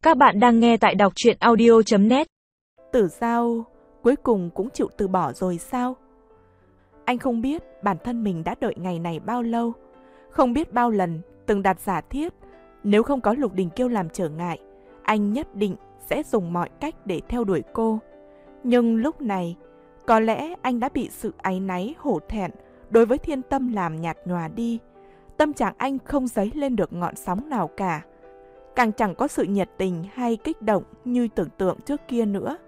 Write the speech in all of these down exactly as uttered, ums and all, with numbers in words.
Các bạn đang nghe tại đọc truyện audio chấm net. Tử Giao cuối cùng cũng chịu từ bỏ rồi sao? Anh không biết bản thân mình đã đợi ngày này bao lâu, không biết bao lần từng đặt giả thiết nếu không có Lục Đình Kiêu làm trở ngại, anh nhất định sẽ dùng mọi cách để theo đuổi cô. Nhưng lúc này, có lẽ anh đã bị sự áy náy hổ thẹn đối với Thiên Tâm làm nhạt nhòa đi. Tâm trạng anh không dấy lên được ngọn sóng nào cả, càng chẳng có sự nhiệt tình hay kích động như tưởng tượng trước kia nữa.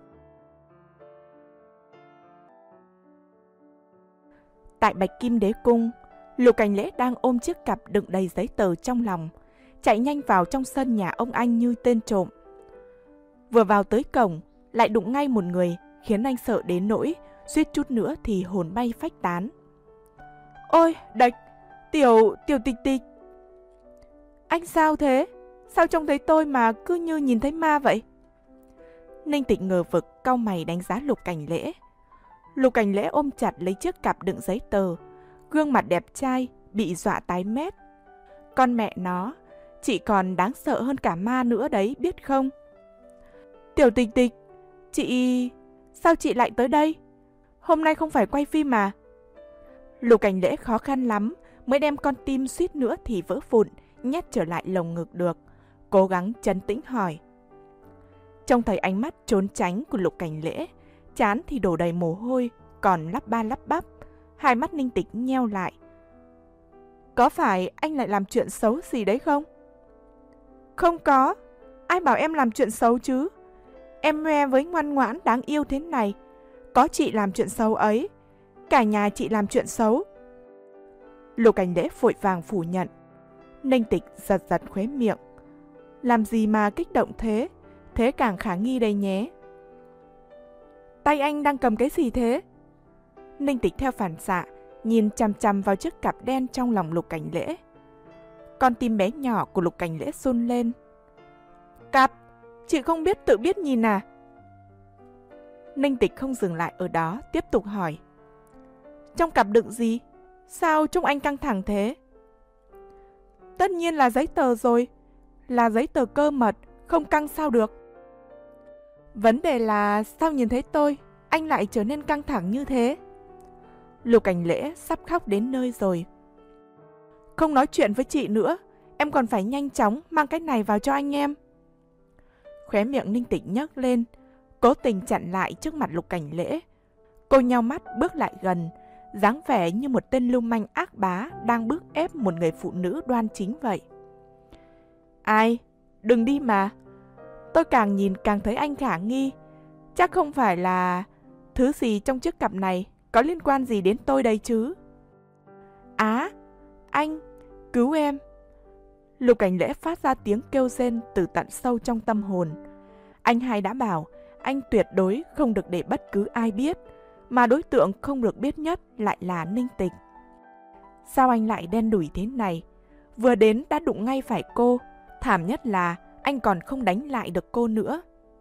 Tại Bạch Kim Đế Cung, Lục Cảnh Lễ đang ôm chiếc cặp đựng đầy giấy tờ trong lòng, chạy nhanh vào trong sân nhà ông anh như tên trộm. Vừa vào tới cổng, lại đụng ngay một người khiến anh sợ đến nỗi suýt chút nữa thì hồn bay phách tán. Ôi, Đạch, tiểu, tiểu Tịch Tịch. Anh sao thế? Sao trông thấy tôi mà cứ như nhìn thấy ma vậy? Ninh Tịch ngờ vực cau mày đánh giá Lục Cảnh Lễ. Lục Cảnh Lễ ôm chặt lấy chiếc cặp đựng giấy tờ, gương mặt đẹp trai bị dọa tái mét. Con mẹ nó, chị còn đáng sợ hơn cả ma nữa đấy, biết không? Tiểu Tịch Tịch, chị... sao chị lại tới đây? Hôm nay không phải quay phim mà. Lục Cảnh Lễ khó khăn lắm mới đem con tim suýt nữa thì vỡ vụn nhét trở lại lồng ngực được, cố gắng trấn tĩnh hỏi. Trông thấy ánh mắt trốn tránh của Lục Cảnh Lễ, trán thì đổ đầy mồ hôi, còn lắp ba lắp bắp, hai mắt Ninh Tịch nheo lại. Có phải anh lại làm chuyện xấu gì đấy không? Không có, ai bảo em làm chuyện xấu chứ? Em ngoe với ngoan ngoãn đáng yêu thế này, có chị làm chuyện xấu ấy, cả nhà chị làm chuyện xấu. Lục Cảnh Lễ vội vàng phủ nhận. Ninh Tịch giật giật khóe miệng. Làm gì mà kích động thế? Thế càng khả nghi đây nhé. Tay anh đang cầm cái gì thế? Ninh Tịch theo phản xạ nhìn chằm chằm vào chiếc cặp đen trong lòng Lục Cảnh Lễ. Con tim bé nhỏ của Lục Cảnh Lễ run lên. Cặp, chị không biết tự biết nhìn à? Ninh Tịch không dừng lại ở đó, tiếp tục hỏi. Trong cặp đựng gì? Sao trông anh căng thẳng thế? Tất nhiên là giấy tờ rồi. Là giấy tờ cơ mật, không căng sao được. Vấn đề là sao nhìn thấy tôi, anh lại trở nên căng thẳng như thế? Lục Cảnh Lễ sắp khóc đến nơi rồi. Không nói chuyện với chị nữa, em còn phải nhanh chóng mang cái này vào cho anh em. Khóe miệng Ninh Tịch nhấc lên, cố tình chặn lại trước mặt Lục Cảnh Lễ. Cô nheo mắt bước lại gần, dáng vẻ như một tên lưu manh ác bá đang bức ép một người phụ nữ đoan chính vậy. Ai? Đừng đi mà. Tôi càng nhìn càng thấy anh khả nghi. Chắc không phải là thứ gì trong chiếc cặp này có liên quan gì đến tôi đây chứ? Á, anh, cứu em. Lục Cảnh Lễ phát ra tiếng kêu rên từ tận sâu trong tâm hồn. Anh hai đã bảo anh tuyệt đối không được để bất cứ ai biết, mà đối tượng không được biết nhất lại là Ninh Tịch. Sao anh lại đen đủi thế này? Vừa đến đã đụng ngay phải cô, thảm nhất là anh còn không đánh lại được cô nữa.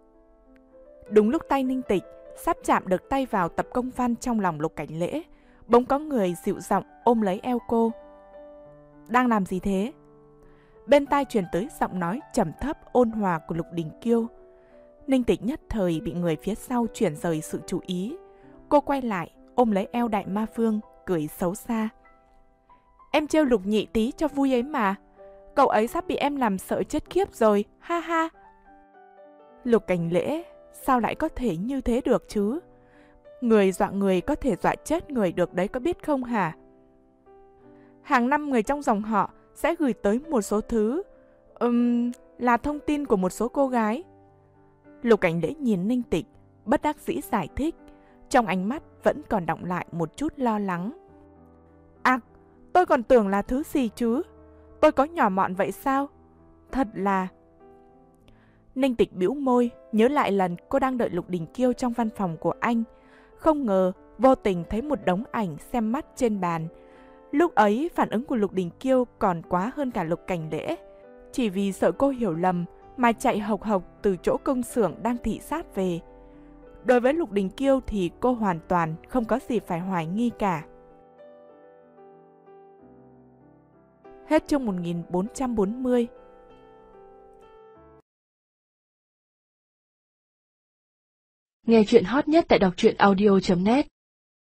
Đúng lúc tay Ninh Tịch sắp chạm được tay vào tập công văn trong lòng Lục Cảnh Lễ, bỗng có người dịu giọng ôm lấy eo cô. Đang làm gì thế? Bên tai truyền tới giọng nói trầm thấp ôn hòa của Lục Đình Kiêu. Ninh Tịch nhất thời bị người phía sau chuyển rời sự chú ý. Cô quay lại, ôm lấy eo Đại Ma Vương, cười xấu xa. Em trêu Lục nhị tí cho vui ấy mà. Cậu ấy sắp bị em làm sợ chết khiếp rồi, ha ha. Lục Cảnh Lễ, sao lại có thể như thế được chứ? Người dọa người có thể dọa chết người được đấy, có biết không hả? Hàng năm người trong dòng họ sẽ gửi tới một số thứ, um, là thông tin của một số cô gái. Lục Cảnh Lễ nhìn Ninh Tịch, bất đắc dĩ giải thích. Trong ánh mắt vẫn còn đọng lại một chút lo lắng. À, tôi còn tưởng là thứ gì chứ? Tôi có nhỏ mọn vậy sao? Thật là... Ninh Tịch bĩu môi, nhớ lại lần cô đang đợi Lục Đình Kiêu trong văn phòng của anh. Không ngờ, vô tình thấy một đống ảnh xem mắt trên bàn. Lúc ấy, phản ứng của Lục Đình Kiêu còn quá hơn cả Lục Cảnh Lễ. Chỉ vì sợ cô hiểu lầm mà chạy hộc hộc từ chỗ công xưởng đang thị sát về. Đối với Lục Đình Kiêu thì cô hoàn toàn không có gì phải hoài nghi cả. Hết chương một nghìn bốn trăm bốn mươi. Nghe chuyện hot nhất tại đọc truyện audio chấm net.